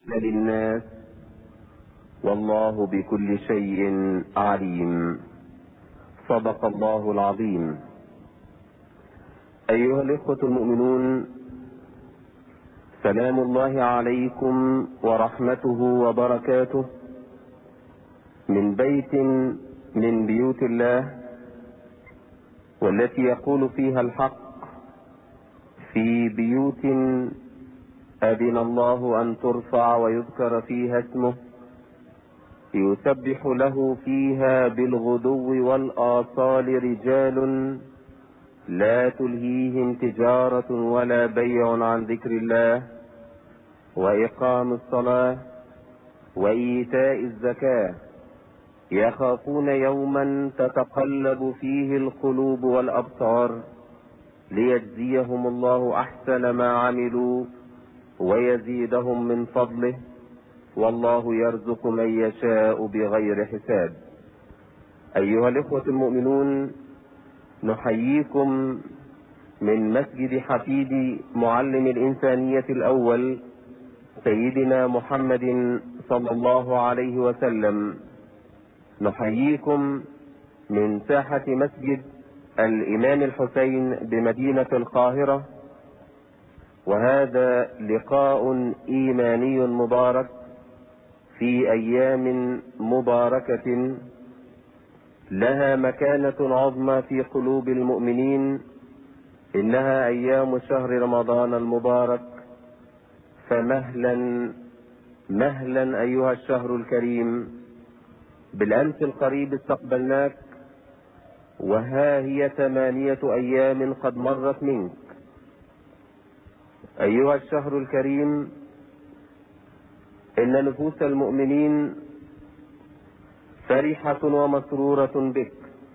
للناس، والله بكل شيء عليم. صدق الله العظيم. أيها الإخوة المؤمنون، سلام الله عليكم ورحمته وبركاته من بيت من بيوت الله، والتي يقول فيها الحق: في بيوت أذن الله أن ترفع ويذكر فيها اسمه يسبح له فيها بالغدو والآصال رجال لا تلهيهم تجارة ولا بيع عن ذكر الله وإقام الصلاة وإيتاء الزكاة، يخافون يوما تتقلب فيه القلوب والأبصار، ليجزيهم الله أحسن ما عملوا ويزيدهم من فضله، والله يرزق من يشاء بغير حساب. أيها الإخوة المؤمنون، نحييكم من مسجد حفيد معلم الإنسانية الأول سيدنا محمد صلى الله عليه وسلم. نحييكم من ساحة مسجد الإمام الحسين بمدينة القاهرة، وهذا لقاء إيماني مبارك في أيام مباركة لها مكانة عظمى في قلوب المؤمنين. إنها أيام شهر رمضان المبارك، فمهلا مهلا أيها الشهر الكريم. بالأمس القريب استقبلناك، وها هي 8 أيام قد مرت منك. أيها الشهر الكريم، إن نفوس المؤمنين فرحة ومسرورة بك.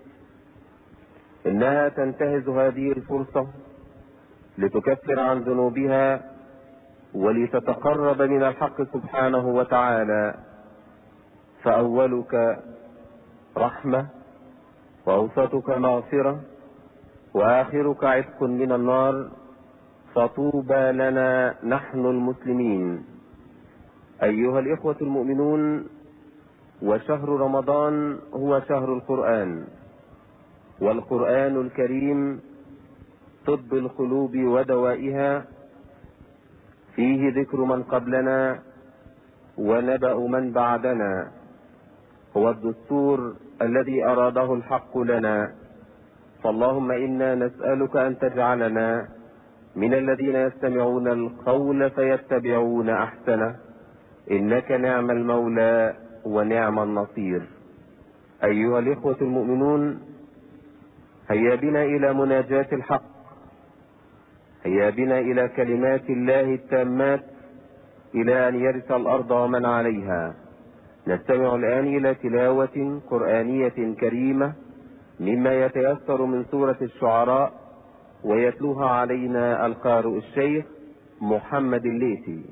إنها تنتهز هذه الفرصة لتكفر عن ذنوبها ولتتقرب من الحق سبحانه وتعالى، فأولك رحمة، وأوسطك مغفرة، وآخرك عتق من النار، فطوبى لنا نحن المسلمين. أيها الإخوة المؤمنون، وشهر رمضان هو شهر القرآن، والقرآن الكريم طب القلوب ودوائها، فيه ذكر من قبلنا ونبأ من بعدنا، هو الدستور الذي أراده الحق لنا. فاللهم إنا نسألك أن تجعلنا من الذين يستمعون القول فيتبعون أحسنه، إنك نعم المولى ونعم النصير. أيها الإخوة المؤمنون، هيا بنا إلى مناجاة الحق، هيا بنا إلى كلمات الله التامات، إلى أن يرث الأرض ومن عليها. نستمع الآن إلى تلاوة قرآنية كريمة مما يتيسر من سورة الشعراء، ويتلوها علينا القارئ الشيخ محمد الليثي.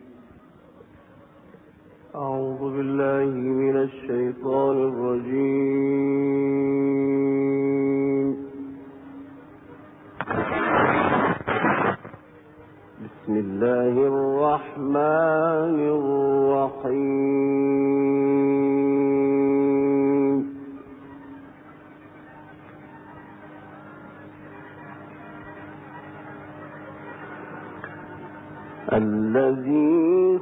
أعوذ بالله من الشيطان الرجيم. بسم الله الرحمن الرحيم. الذي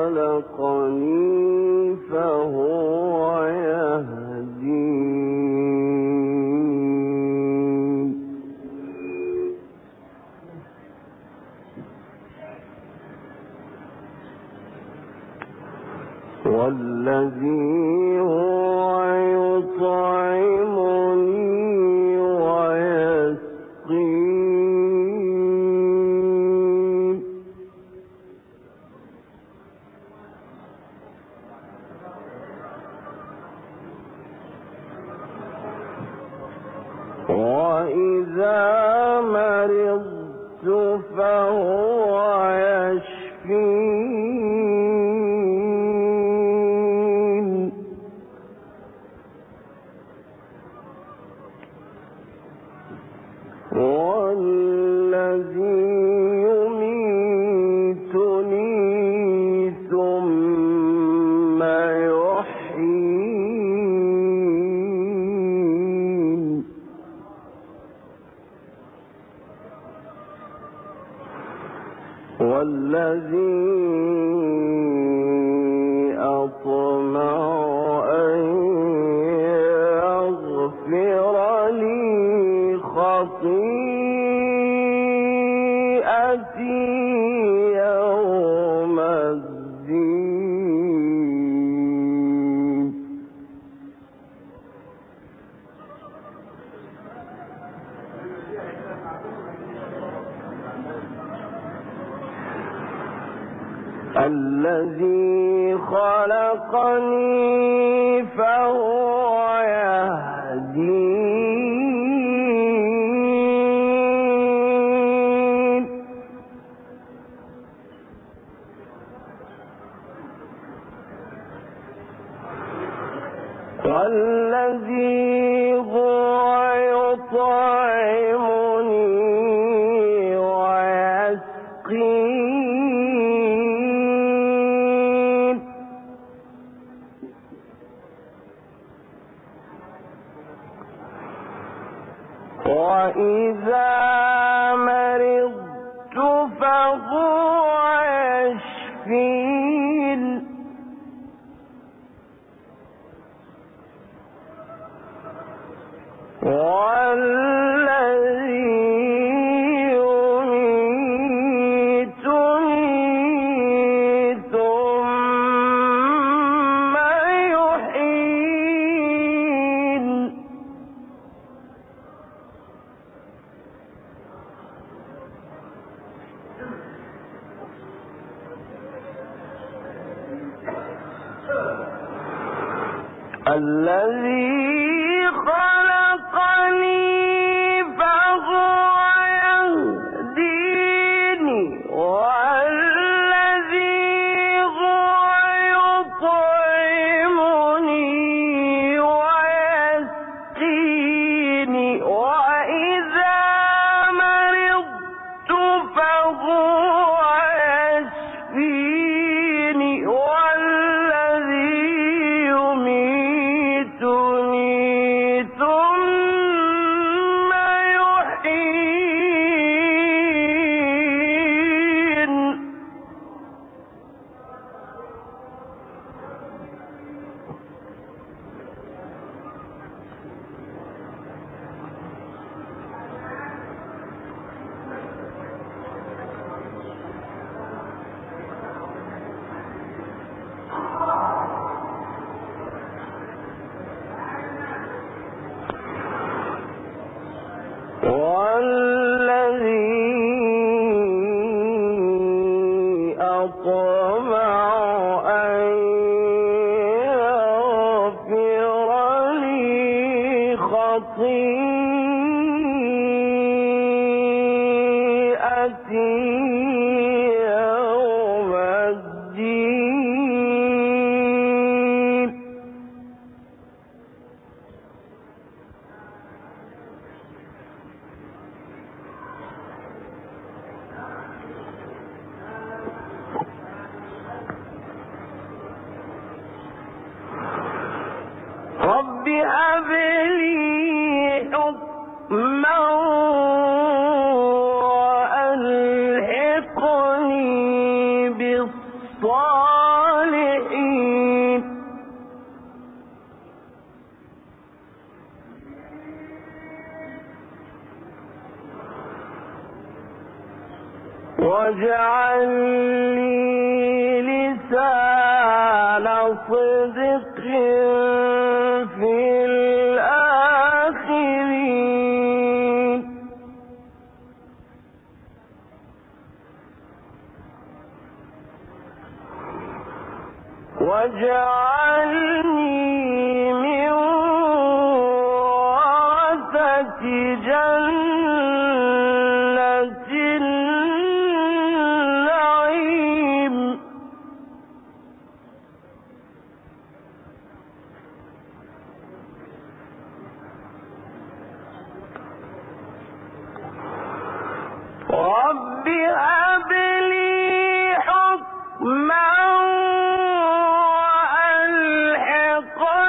خلقني فهو يهدين. والذي هو يطعمني ويسقين. وإذا مرضت فهو يشفين. والذي أطمع أن يغفر لي خطيئتي يوم الدين. الذي خلقني فهو يهدين. والذي هو يطعمني ويسقين. وإذا مرضت فهو يشفين. والذي يميتني ثم يحيين. الذي خلقني فهو يهديني. والذي هو يطعمني ويسقيني. وإذا مرضت فهو يشفيني. والذي يميتني ثم يحيين. والذي أطمع أن يغفر لي خطيئتي يوم الدين. رب هب لي حكما وألحقني بالصالحين. واجعل لي لسان صدق في الآخرين. واجعلني من ورثة جنة النعيم. رب هب لي حكما وألحقني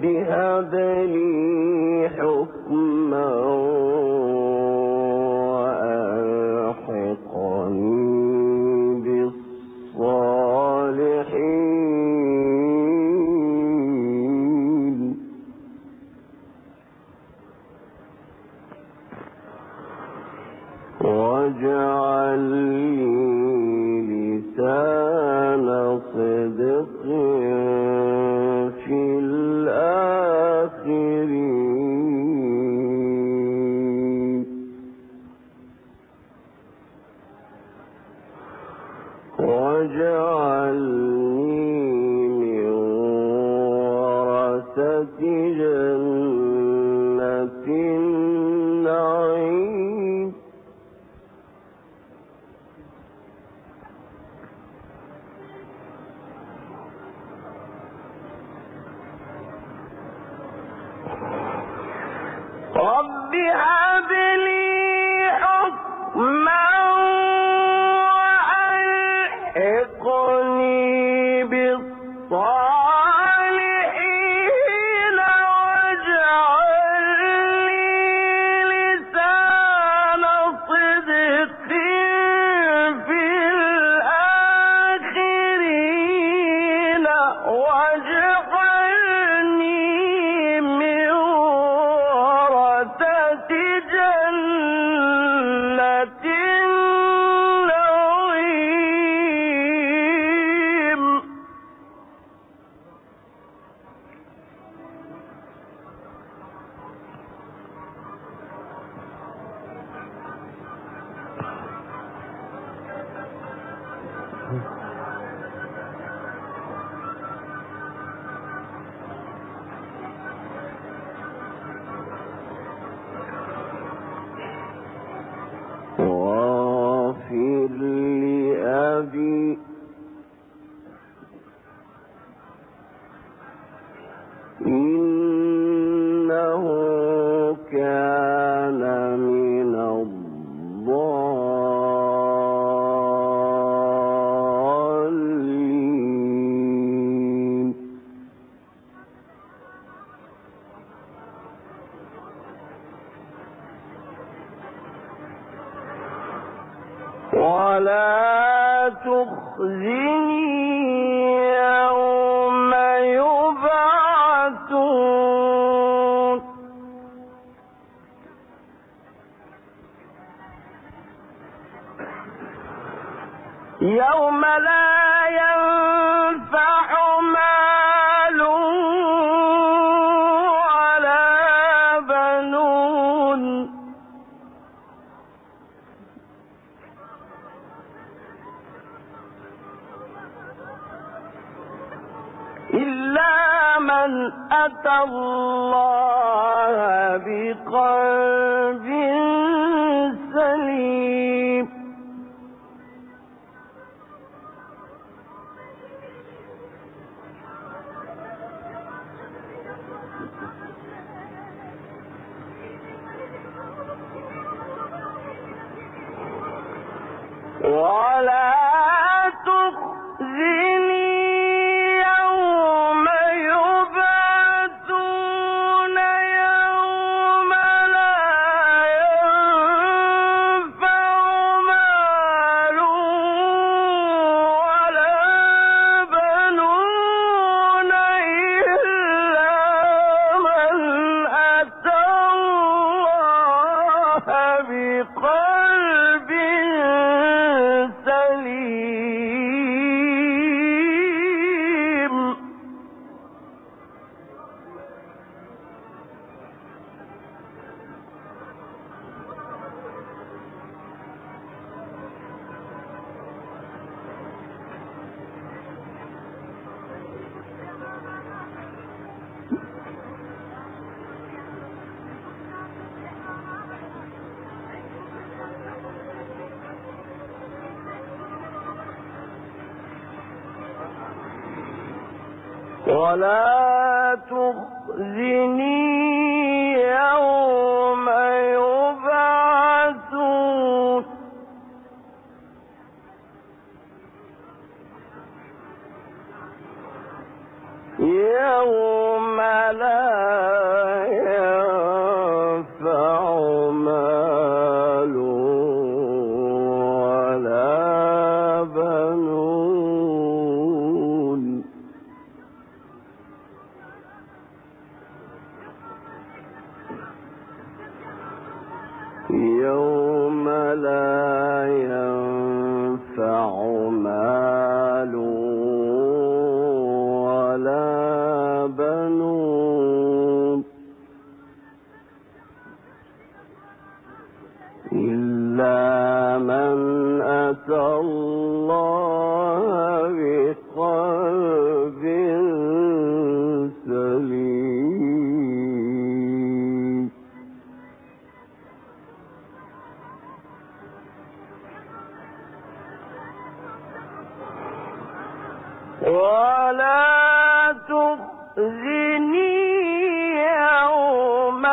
هب لي حكما وألحقني بالصالحين واجعل لي لسان صدق في الآخرين واجعلني من ورثة جنة النعيم رب هب لي حكما وألحقني بالصالحين واجعل لي لسان صدق في الآخرين واجعلني من ورثة جنة النعيم واغفر لأبي إنه كان من الضالين ولا تخزني يوم يبعثون يوم لا ينفع مال ولا بنون إلا من أتى الله بقلب سليم ولا تخزني يوم يبعثون يوم لا ينفع مال ولا بنون إلا من أتى الله بقلب سليم ولا تخزني يوم يبعثون يوم لا يوم لا ينفع مال ولا بنون إلا من أتى الله بقلب سليم. ولا تخزني يوم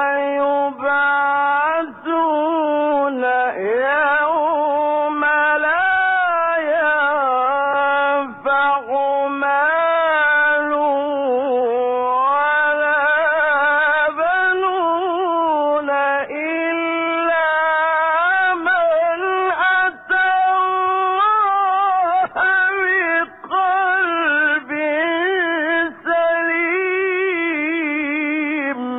يبعثون يوم لا ينفع مال ولا بنون إلا من أتى الله بقلب سليم.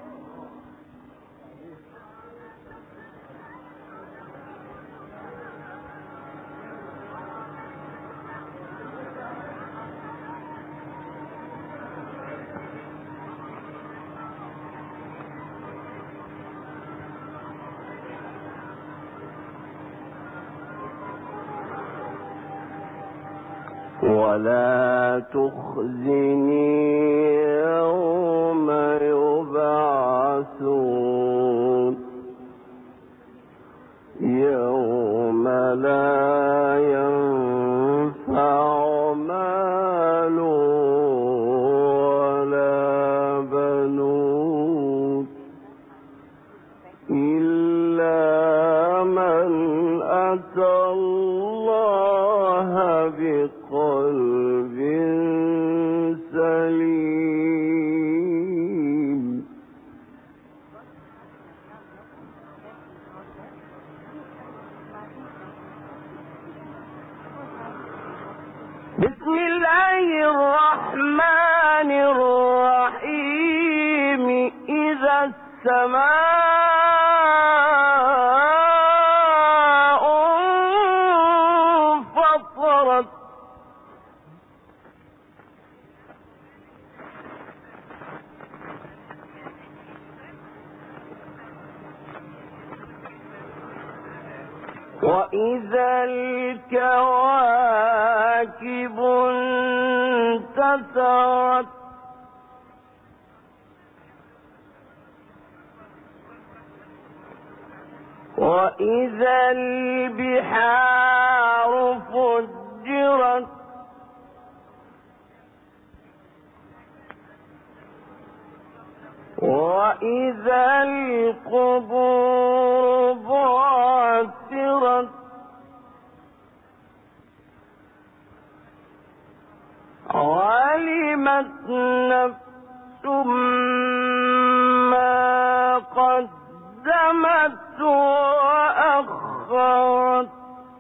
ولا تخزني يوم يبعثون يوم لا ينفع مال ولا بنون إلا من أتى الله بقلب سليم. بسم الله الرحمن الرحيم. إذا السماء انفطرت وإذا الكواكب انتثرت وإذا البحار فجرت وإذا القبور بعثرت علمت نفس ما قدمت وأخرت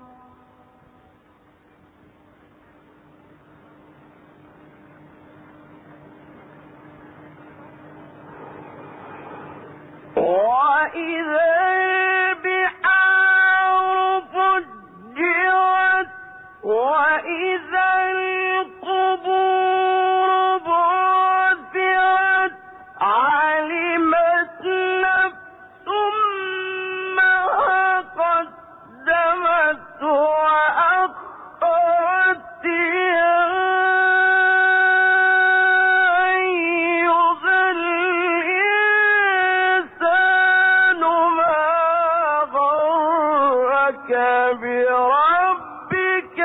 وإذا البحار فجرت وإذا القبور بعثرت علمت نفس ما قدمت وأخرت يا أيها الإنسان ما غرك بربك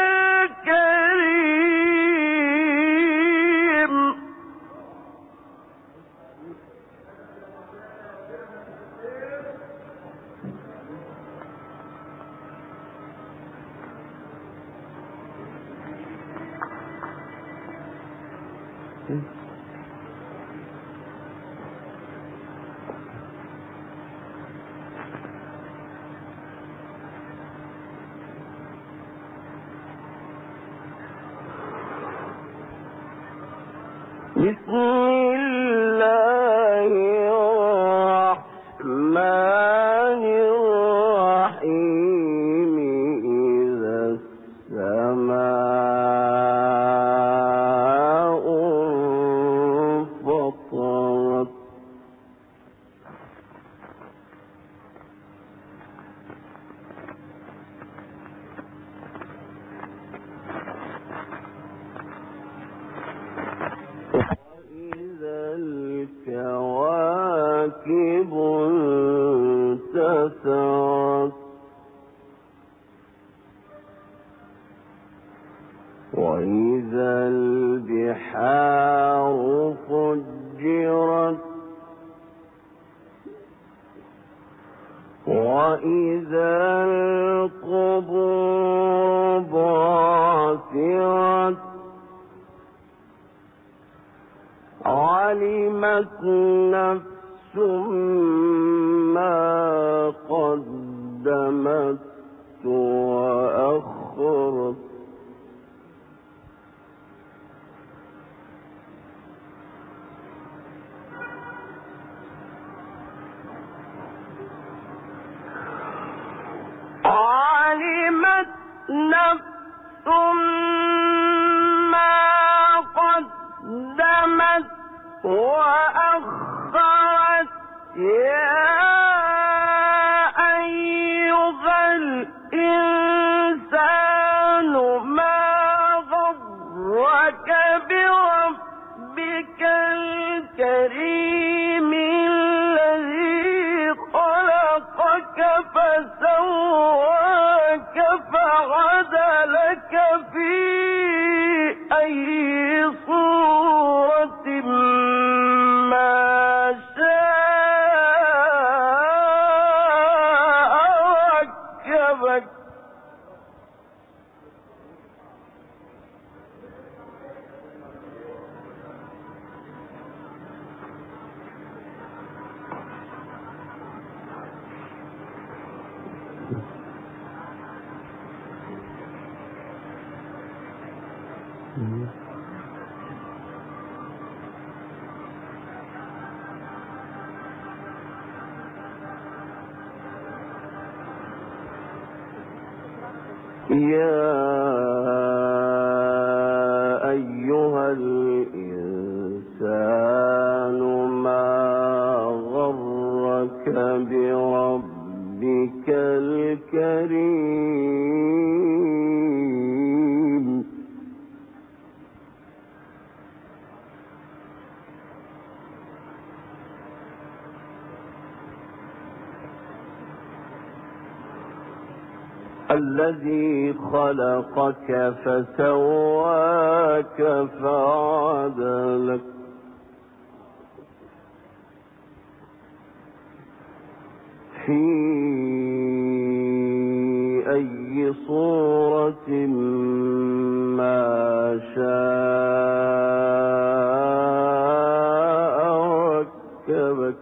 الكريم. بسم الله الرحمن كواكب انتثرت وإذا البحار فجرت وإذا القبور بعثرت علمت نفس ما قدمت وأخرت علمت نفس ما قدمت وأخرت يا أيها الإنسان ما غرك بربك الكريم الذي خلقك فسواك فعدلك في أي صورة ما شاء ركبك يا أيها الإنسان ما غرك بربك الكريم الذي خلقك فسواك فعدلك في أي صورة ما شاء ركبك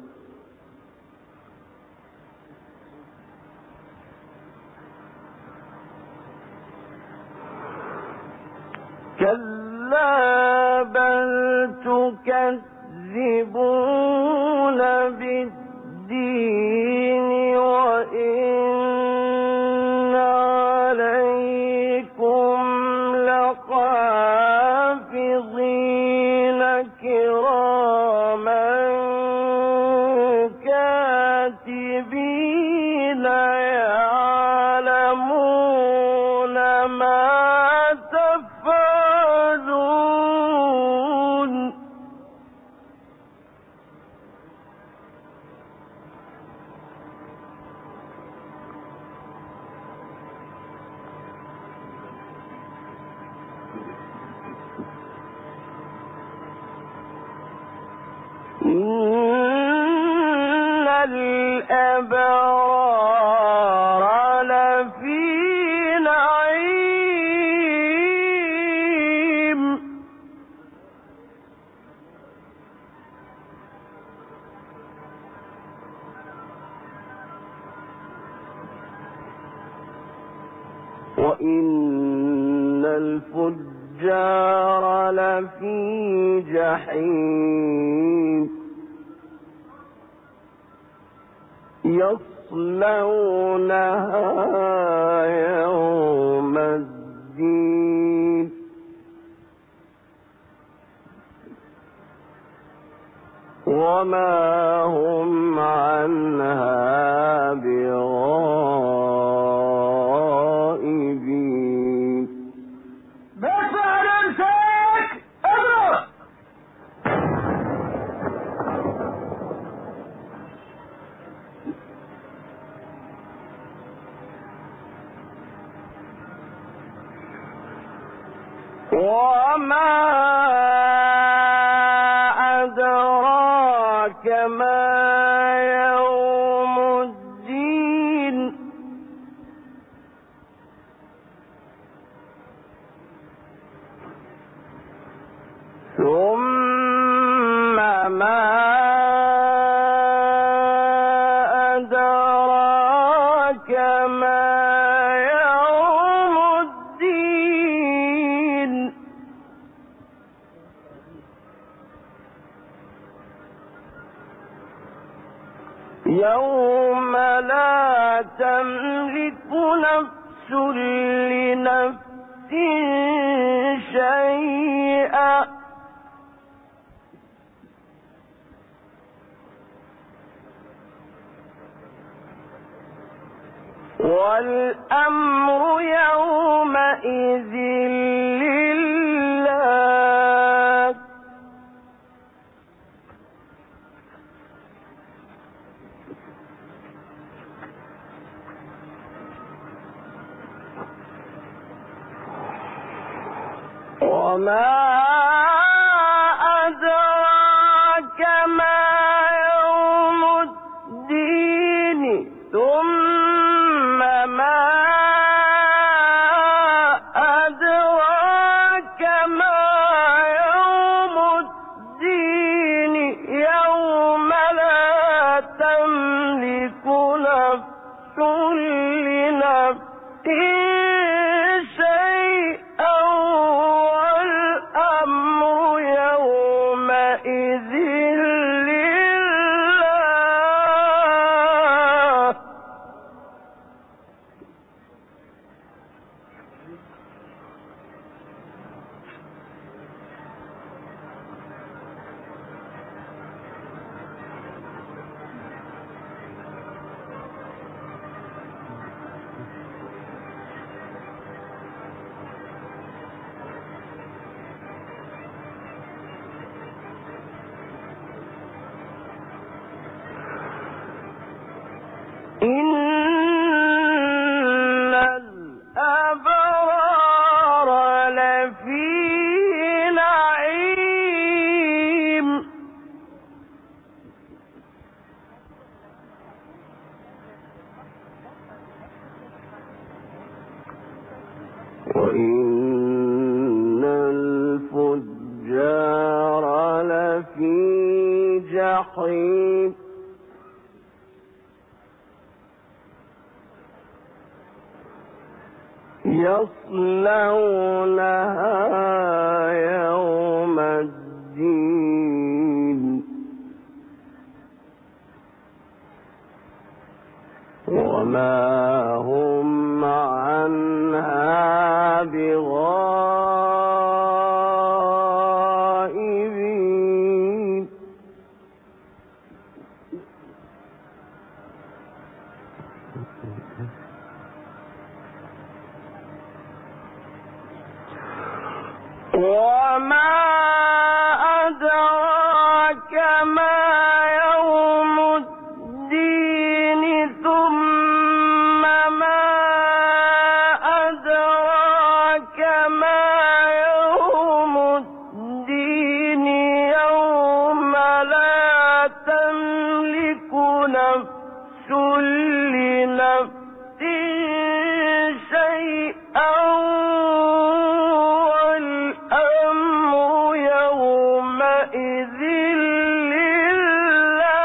كلا بل تكذبون بالدين وإن عليكم لحافظين كراما كاتبين يعلمون ما تفعلون إن الأبرار لفي نعيم وإن الفجار لفي جحيم يصلونها يوم الدين وما هم عنها بغائبين بفعل امسك اضرب وما أدراك ما يوم الدين ثم ما أدراك ما يوم الدين يوم لا تملك نفس لنفس شيئا والأمر يومئذ لله وما أدراك ما يوم الدين ثم ما أدراك ما يوم الدين يوم لا تملك نفس لنفس شيئا والأمر يومئذ لله إن الأبرار لفي نعيم وإن الفجار لفي جحيم يصلونها يوم الدين وما هم عنها بغائبين وما أدراك ما يوم الدين ثم ما أدراك ما يوم الدين يوم لا تملك نفس لنفس شيئا والأمر يومئذ لله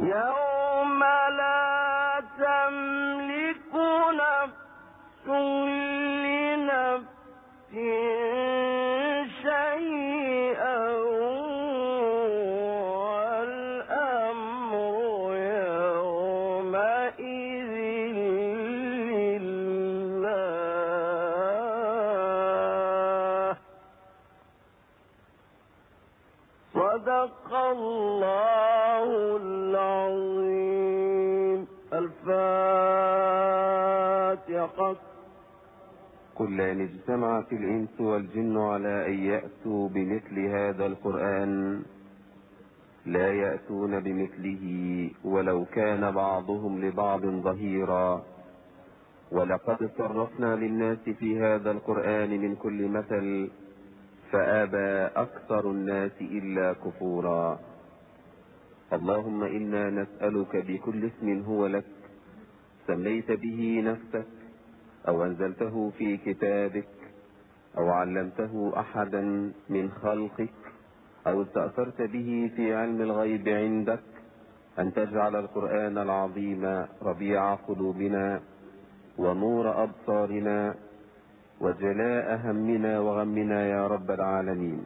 يوم لا تملك نفس لنفس شيئا والأمر يومئذ لله. صدق الله العظيم. الفاتحة. قل لئن اجتمعت الإنس والجن على أن يأتوا بمثل هذا القرآن لا يأتون بمثله ولو كان بعضهم لبعض ظهيرا. ولقد صرفنا للناس في هذا القرآن من كل مثل فأبى أكثر الناس إلا كفورا. اللهم إنا نسألك بكل اسم هو لك سميت به نفسك أو أنزلته في كتابك أو علمته أحدا من خلقك أو استأثرت به في علم الغيب عندك أن تجعل القرآن العظيم ربيع قلوبنا ونور أبصارنا وجلاء همنا وغمنا يا رب العالمين.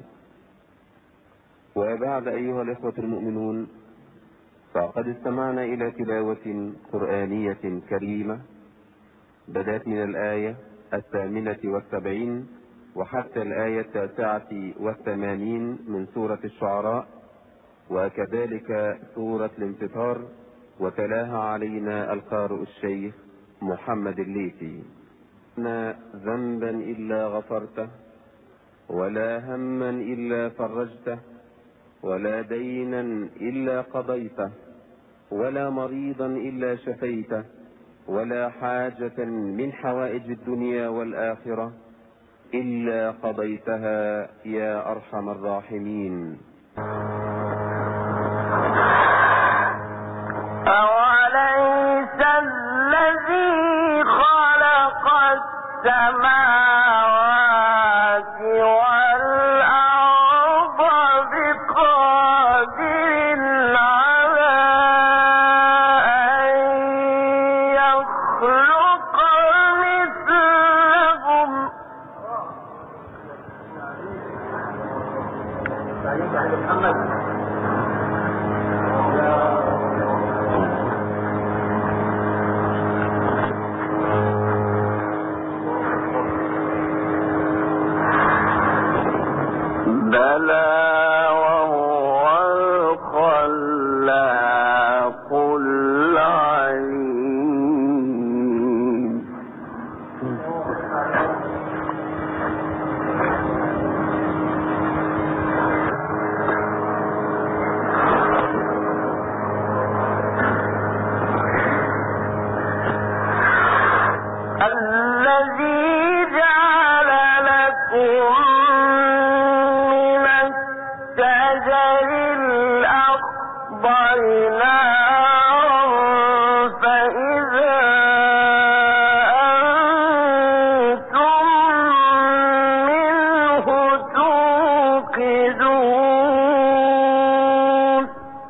وبعد أيها الإخوة المؤمنون، فقد استمعنا إلى تلاوة قرآنية كريمة بدأت من الآية 78 وحتى الآية 89 من سورة الشعراء، وكذلك سورة الانفطار، وتلاها علينا القارئ الشيخ محمد الليثي. لا ذنبا إلا غفرته ولا هما إلا فرجته ولا دينا إلا قضيته ولا مريضا إلا شفيته ولا حاجة من حوائج الدنيا والآخرة إلا قضيتها يا أرحم الراحمين. أوليس الذي خلق السماوات والأرض بقادر على أن يخلق مثلهم. بلى وهو الخلاق العليم. الذي جعل لكم من الشجر الأخضر نارا فإذا أنتم منه توقدون.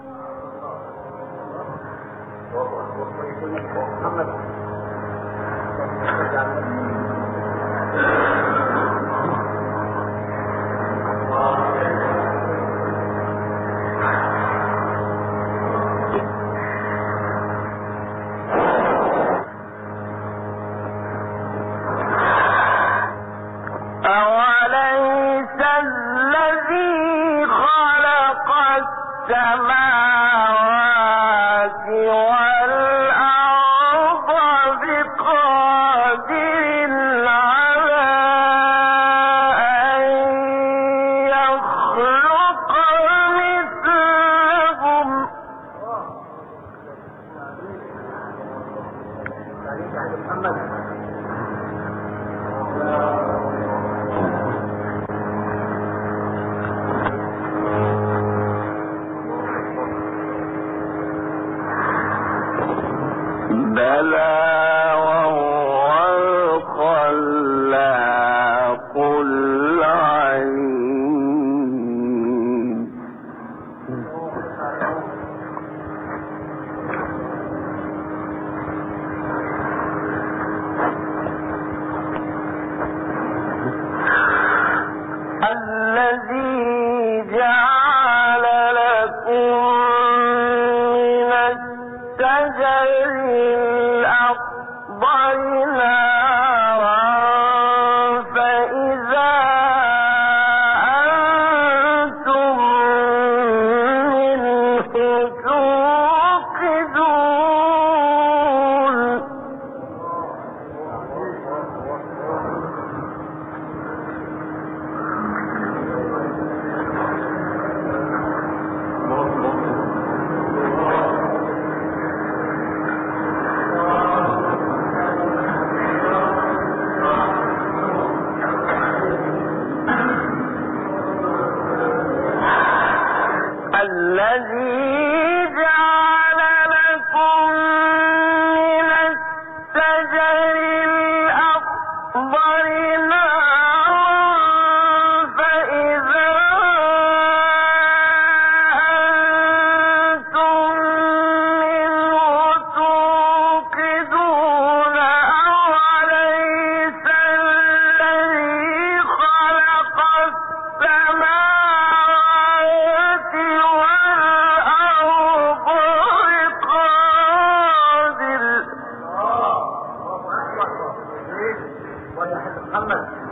أوليس الذي خلق السماوات والأرض بقادر على أن يخلق مثلهم. بلى وهو الخلاق العليم.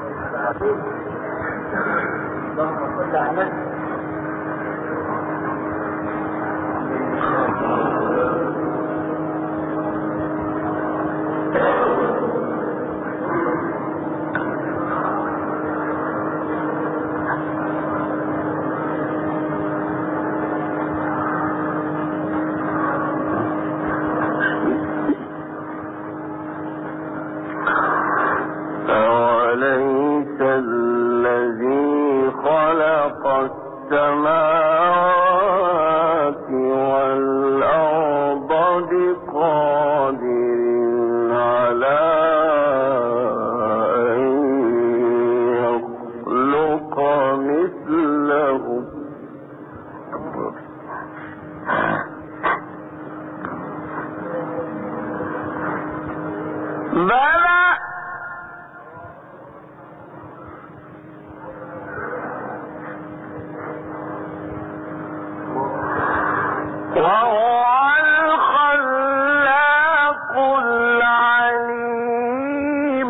أوليس الذي خلق السماوات والأرض بقادر على أن يخلق مثلهم بلى وهو الخلاق العليم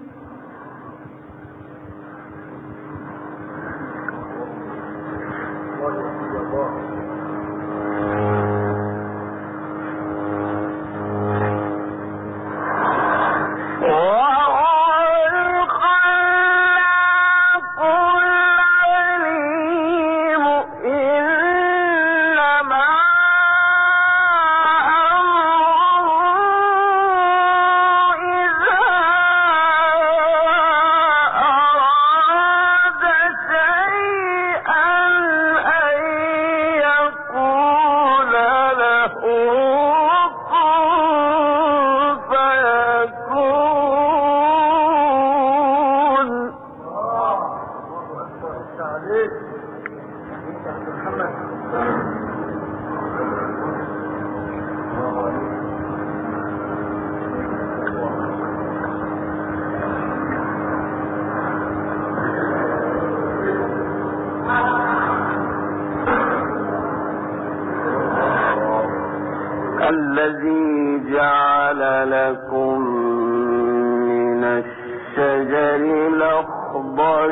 الذي جعل لكم من الشجر الأخضر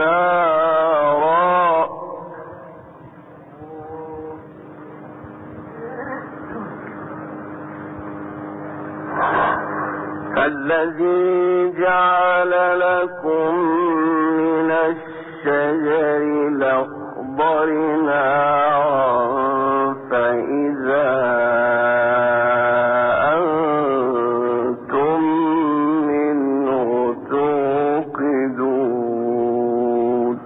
نارا الذي جعل لكم من الشجر الأخضر نارا فإذا أنتم منه توقدون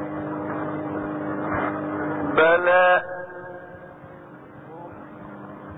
بلى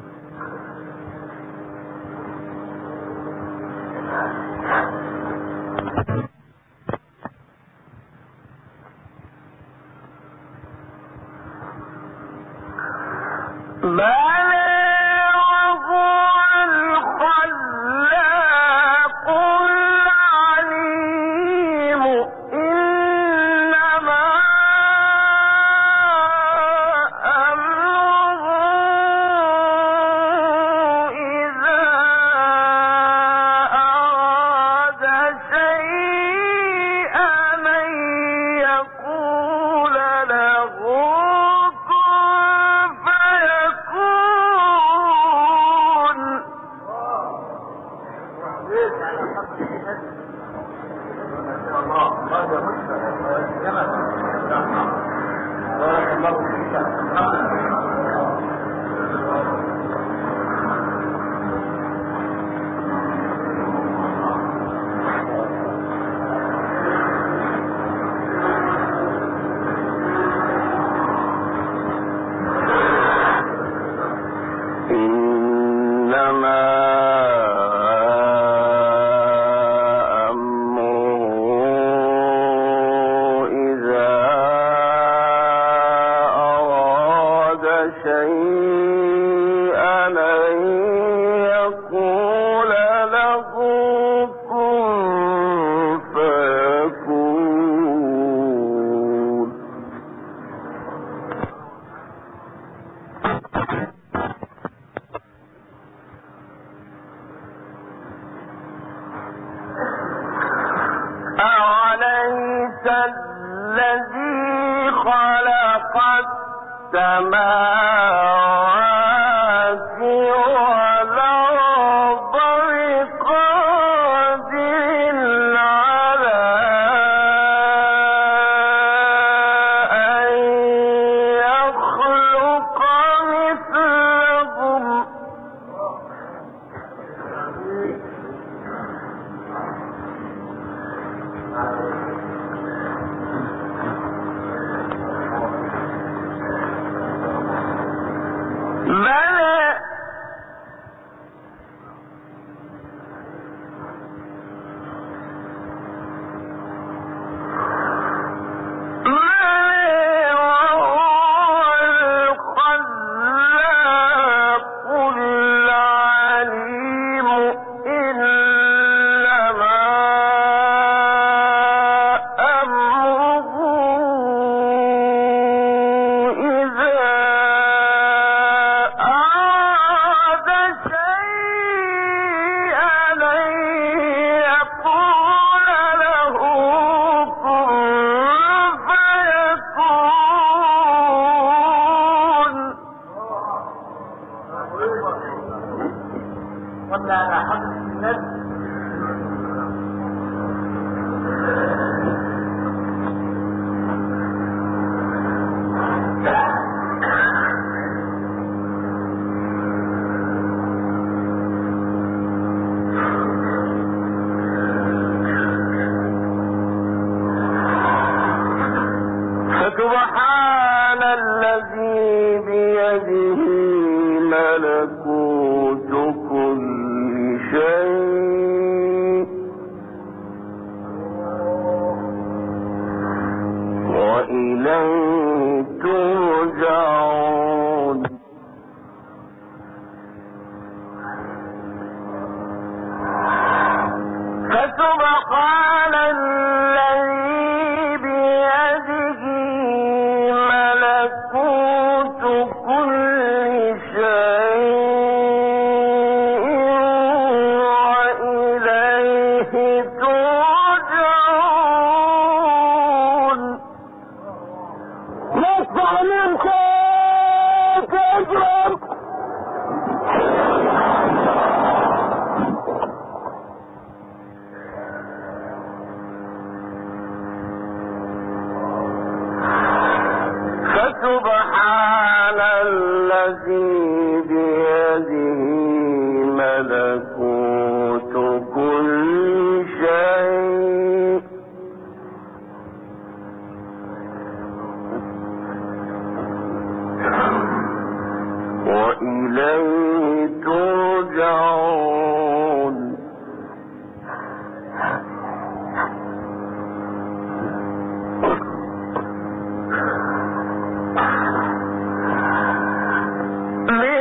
كل شيء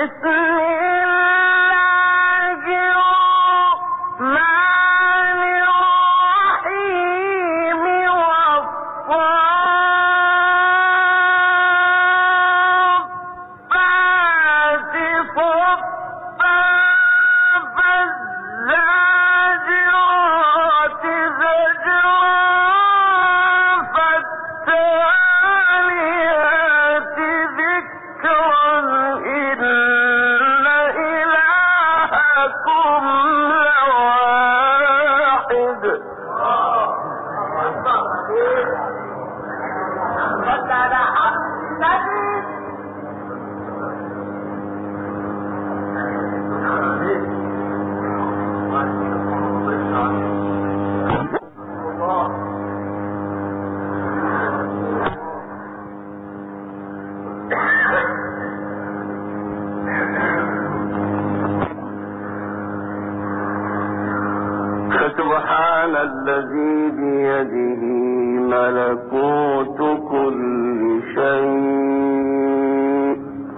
فسبحان الذي بيده ملكوت كل شيء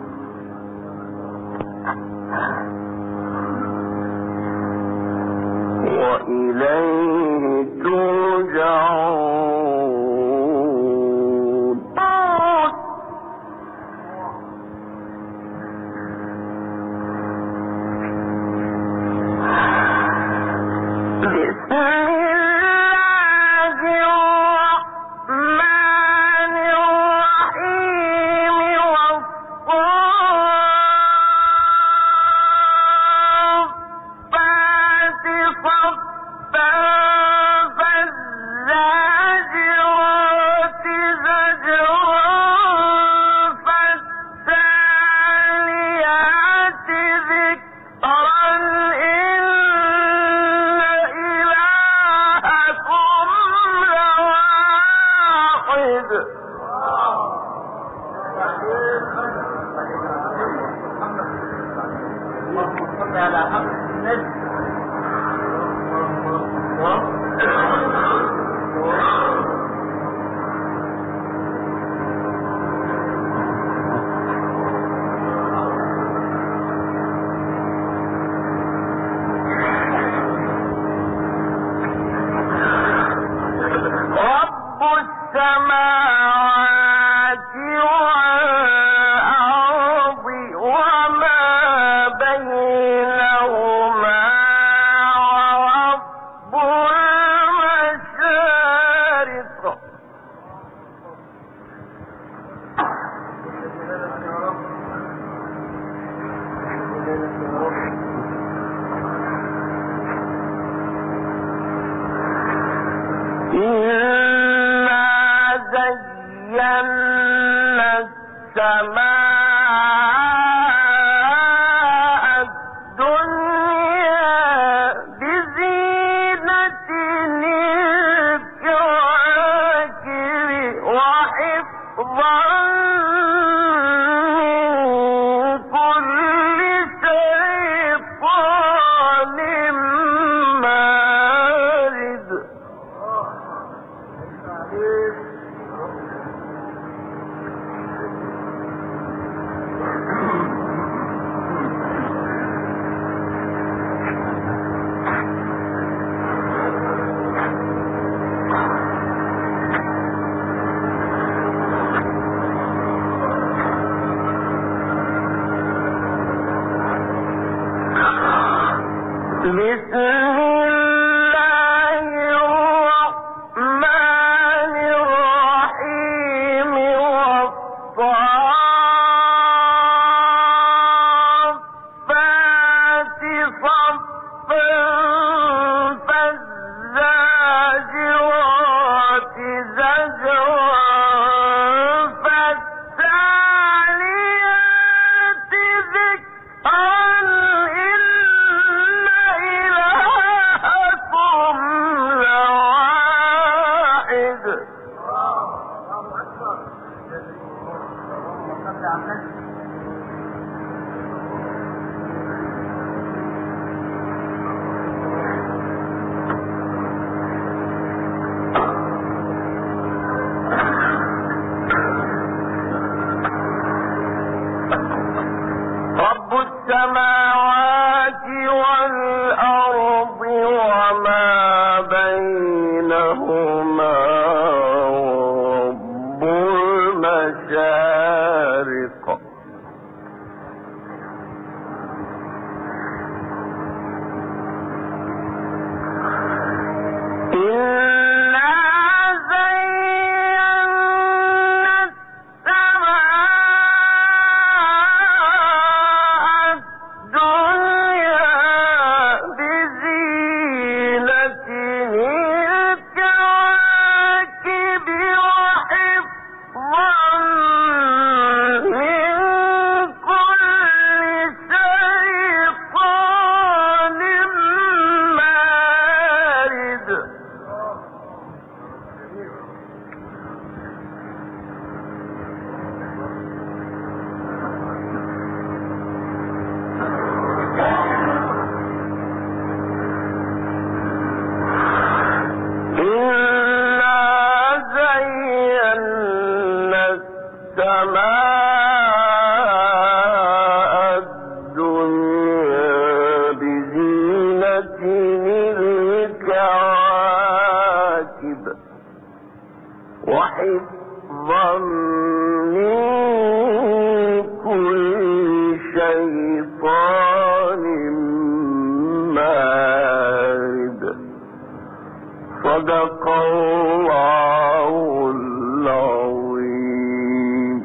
وإليه ترجعون. السماوات والأرض وما بينهما رب المشارق وحفظا من كل شيطان مارد صدق الله العظيم.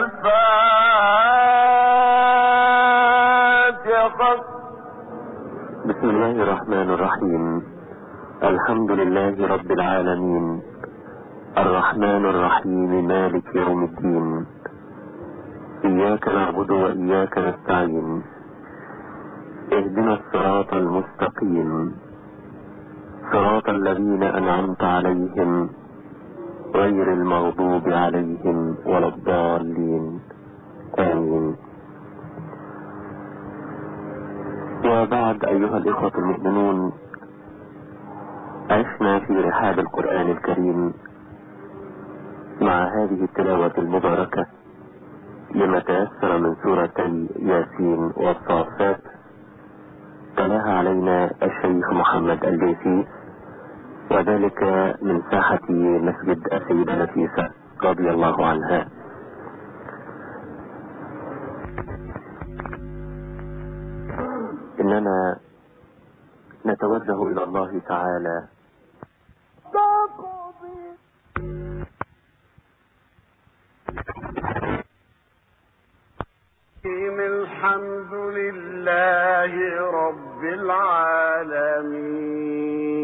الفاتحة. بسم الله الرحمن الرحيم. الحمد لله رب العالمين، الرحمن الرحيم، مالك يوم الدين، إياك نعبد وإياك نستعين، اهدنا الصراط المستقيم، صراط الذين أنعمت عليهم غير المغضوب عليهم ولا الضالين، آمين. وبعد، أيها الإخوة المؤمنون، عشنا في رحاب القرآن الكريم مع هذه التلاوة المباركة لما تيسر من سورتي ياسين والصافات، تلاها علينا الشيخ محمد الجيسي، وذلك من ساحة مسجد السيدة نفيسة رضي الله عنها. إننا نتوجه إلى الله تعالى الحمد لله رب العالمين.